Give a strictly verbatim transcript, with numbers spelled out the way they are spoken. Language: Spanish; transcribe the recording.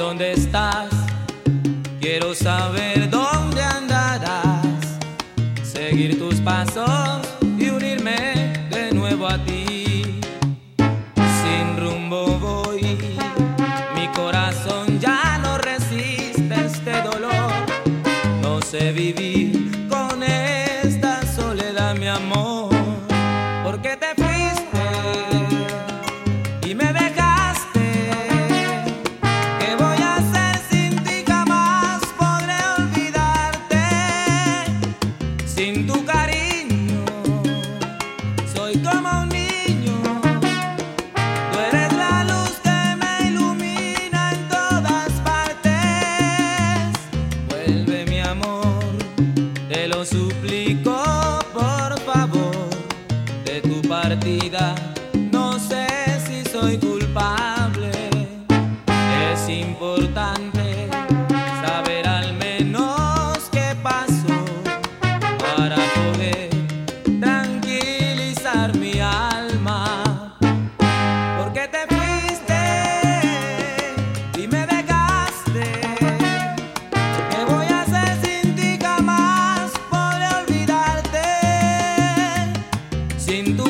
dónde estás, quiero saber dónde andarás, seguir tus pasos y unirme de nuevo a ti. Sin rumbo voy, mi corazón ya no resiste este dolor. No sé vivir con esta soledad, mi amor, porque te fuiste y me dejaste. ¿Qué voy a hacer sin ti? Jamás podré olvidarte. Sin tu cariño soy como un niño. Tú eres la luz que me ilumina en todas partes. Vuelve, mi amor, te lo suplico, por favor. De tu partida no sé si soy culpable. Es importante saber al menos qué pasó para poder tranquilizar mi alma. Porque te fuiste y me dejaste. ¿Qué voy a hacer sin ti? Jamás podré olvidarte. Sin tu